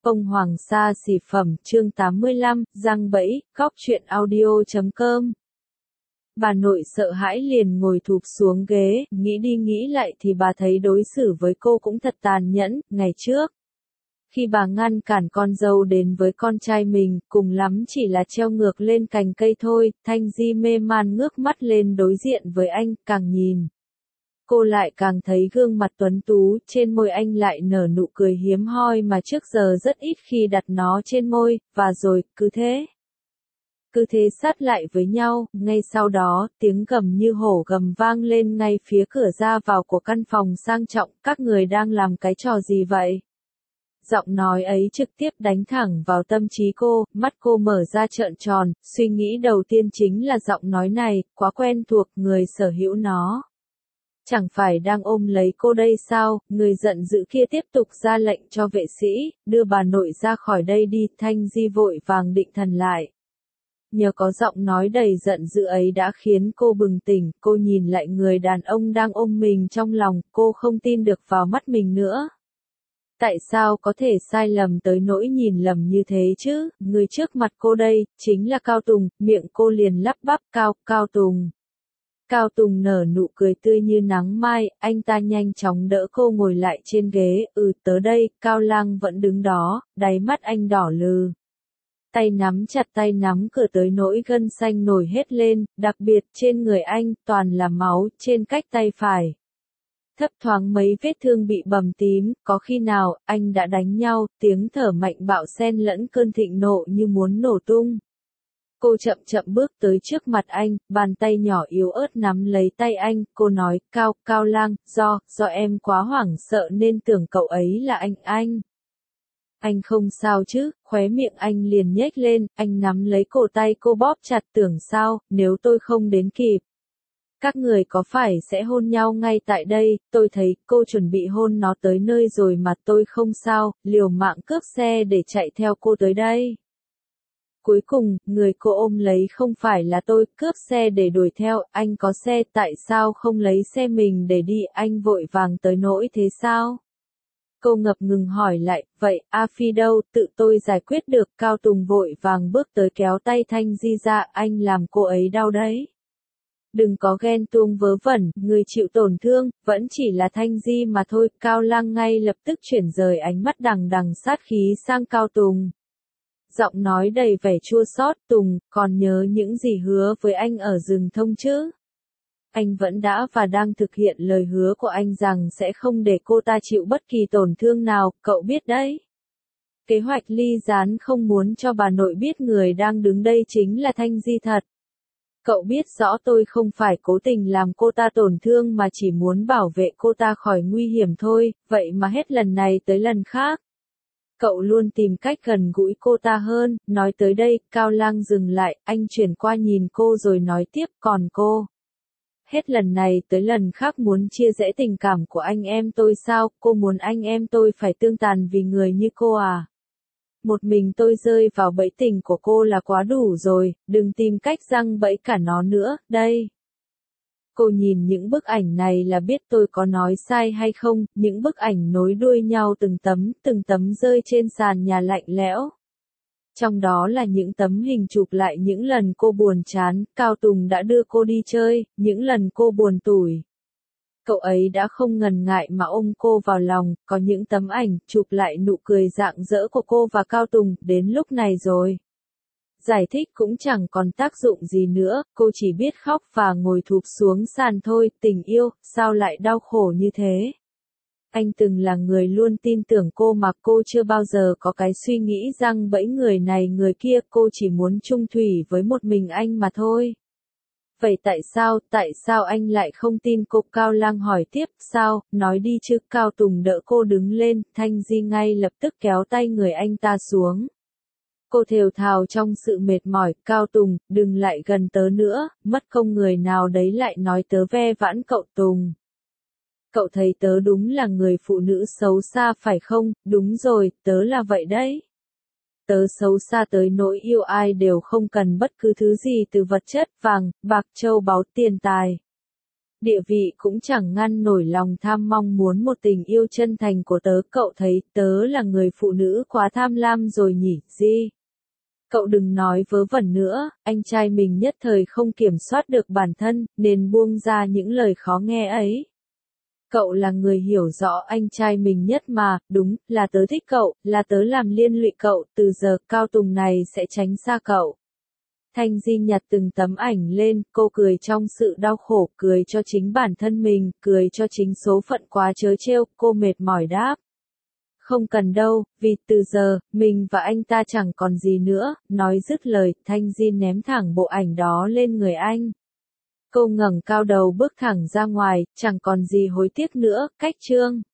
Ông Hoàng Sa Xỉ Phẩm chương 85, Giăng Bẫy, Góc truyện audio.com. Bà nội sợ hãi liền ngồi thụp xuống ghế, nghĩ đi nghĩ lại thì bà thấy đối xử với cô cũng thật tàn nhẫn. Ngày trước, khi bà ngăn cản con dâu đến với con trai mình, cùng lắm chỉ là treo ngược lên cành cây thôi. Thanh Di mê man ngước mắt lên đối diện với anh, càng nhìn cô lại càng thấy gương mặt tuấn tú, trên môi anh lại nở nụ cười hiếm hoi mà trước giờ rất ít khi đặt nó trên môi, và rồi, cứ thế sát lại với nhau. Ngay sau đó, tiếng gầm như hổ gầm vang lên ngay phía cửa ra vào của căn phòng sang trọng. Các người đang làm cái trò gì vậy? Giọng nói ấy trực tiếp đánh thẳng vào tâm trí cô, mắt cô mở ra trợn tròn, suy nghĩ đầu tiên chính là giọng nói này, quá quen thuộc, người sở hữu nó. Chẳng phải đang ôm lấy cô đây sao? Người giận dữ kia tiếp tục ra lệnh cho vệ sĩ, đưa bà nội ra khỏi đây đi. Thanh Di vội vàng định thần lại. Nhờ có giọng nói đầy giận dữ ấy đã khiến cô bừng tỉnh, cô nhìn lại người đàn ông đang ôm mình trong lòng, cô không tin được vào mắt mình nữa. Tại sao có thể sai lầm tới nỗi nhìn lầm như thế chứ? Người trước mặt cô đây, chính là Cao Tùng. Miệng cô liền lắp bắp, Cao Tùng. Cao Tùng nở nụ cười tươi như nắng mai, anh ta nhanh chóng đỡ cô ngồi lại trên ghế. Tớ đây. Cao Lang vẫn đứng đó, đáy mắt anh đỏ lừ. Tay nắm chặt tay nắm cửa tới nỗi gân xanh nổi hết lên, đặc biệt trên người anh toàn là máu, trên cánh tay phải. Thấp thoáng mấy vết thương bị bầm tím, có khi nào anh đã đánh nhau? Tiếng thở mạnh bạo xen lẫn cơn thịnh nộ như muốn nổ tung. Cô chậm chậm bước tới trước mặt anh, bàn tay nhỏ yếu ớt nắm lấy tay anh, cô nói, Cao Lang, do em quá hoảng sợ nên tưởng cậu ấy là anh. Anh không sao chứ? Khóe miệng anh liền nhếch lên, anh nắm lấy cổ tay cô bóp chặt, tưởng sao, nếu tôi không đến kịp. Các người có phải sẽ hôn nhau ngay tại đây? Tôi thấy cô chuẩn bị hôn nó tới nơi rồi mà tôi không sao, liều mạng cướp xe để chạy theo cô tới đây. Cuối cùng, người cô ôm lấy không phải là tôi, cướp xe để đuổi theo. Anh có xe, tại sao không lấy xe mình để đi? Anh vội vàng tới nỗi thế sao? Cô ngập ngừng hỏi lại, vậy, A Phi đâu? Tự tôi giải quyết được. Cao Tùng vội vàng bước tới kéo tay Thanh Di ra, anh làm cô ấy đau đấy. Đừng có ghen tuông vớ vẩn, người chịu tổn thương, vẫn chỉ là Thanh Di mà thôi. Cao Lang ngay lập tức chuyển rời ánh mắt đằng đằng sát khí sang Cao Tùng. Giọng nói đầy vẻ chua xót, Tùng, còn nhớ những gì hứa với anh ở rừng thông chứ? Anh vẫn đã và đang thực hiện lời hứa của anh rằng sẽ không để cô ta chịu bất kỳ tổn thương nào, cậu biết đấy. Kế hoạch ly gián không muốn cho bà nội biết người đang đứng đây chính là Thanh Di thật. Cậu biết rõ tôi không phải cố tình làm cô ta tổn thương mà chỉ muốn bảo vệ cô ta khỏi nguy hiểm thôi, vậy mà hết lần này tới lần khác. Cậu luôn tìm cách gần gũi cô ta hơn. Nói tới đây, Cao Lang dừng lại, anh chuyển qua nhìn cô rồi nói tiếp, còn cô. Hết lần này tới lần khác muốn chia rẽ tình cảm của anh em tôi sao? Cô muốn anh em tôi phải tương tàn vì người như cô à? Một mình tôi rơi vào bẫy tình của cô là quá đủ rồi, đừng tìm cách giăng bẫy cả nó nữa, đây. Cô nhìn những bức ảnh này là biết tôi có nói sai hay không, những bức ảnh nối đuôi nhau từng tấm rơi trên sàn nhà lạnh lẽo. Trong đó là những tấm hình chụp lại những lần cô buồn chán, Cao Tùng đã đưa cô đi chơi, những lần cô buồn tủi. Cậu ấy đã không ngần ngại mà ôm cô vào lòng, có những tấm ảnh chụp lại nụ cười rạng rỡ của cô và Cao Tùng, đến lúc này rồi. Giải thích cũng chẳng còn tác dụng gì nữa, cô chỉ biết khóc và ngồi thụp xuống sàn thôi. Tình yêu, sao lại đau khổ như thế? Anh từng là người luôn tin tưởng cô mà cô chưa bao giờ có cái suy nghĩ rằng bẫy người này người kia, cô chỉ muốn chung thủy với một mình anh mà thôi. Vậy tại sao anh lại không tin cô? Cao Lang hỏi tiếp, sao, nói đi chứ. Cao Tùng đỡ cô đứng lên, Thanh Di ngay lập tức kéo tay người anh ta xuống. Cô thều thào trong sự mệt mỏi, Cao Tùng, đừng lại gần tớ nữa, mất công người nào đấy lại nói tớ ve vãn cậu Tùng. Cậu thấy tớ đúng là người phụ nữ xấu xa phải không? Đúng rồi, tớ là vậy đấy. Tớ xấu xa tới nỗi yêu ai đều không cần bất cứ thứ gì từ vật chất, vàng, bạc, châu báu, tiền tài. địa vị cũng chẳng ngăn nổi lòng tham mong muốn một tình yêu chân thành của tớ. Cậu thấy tớ là người phụ nữ quá tham lam rồi nhỉ, Di? Cậu đừng nói vớ vẩn nữa, anh trai mình nhất thời không kiểm soát được bản thân, nên buông ra những lời khó nghe ấy. Cậu là người hiểu rõ anh trai mình nhất mà, đúng, là tớ thích cậu, là tớ làm liên lụy cậu, từ giờ Cao Tùng này sẽ tránh xa cậu. Thanh Di nhặt từng tấm ảnh lên, cô cười trong sự đau khổ, cười cho chính bản thân mình, cười cho chính số phận quá trớ trêu, cô mệt mỏi đáp. Không cần đâu, vì từ giờ, mình và anh ta chẳng còn gì nữa, nói dứt lời, Thanh Di ném thẳng bộ ảnh đó lên người anh. Cô ngẩng cao đầu bước thẳng ra ngoài, chẳng còn gì hối tiếc nữa, cách chương.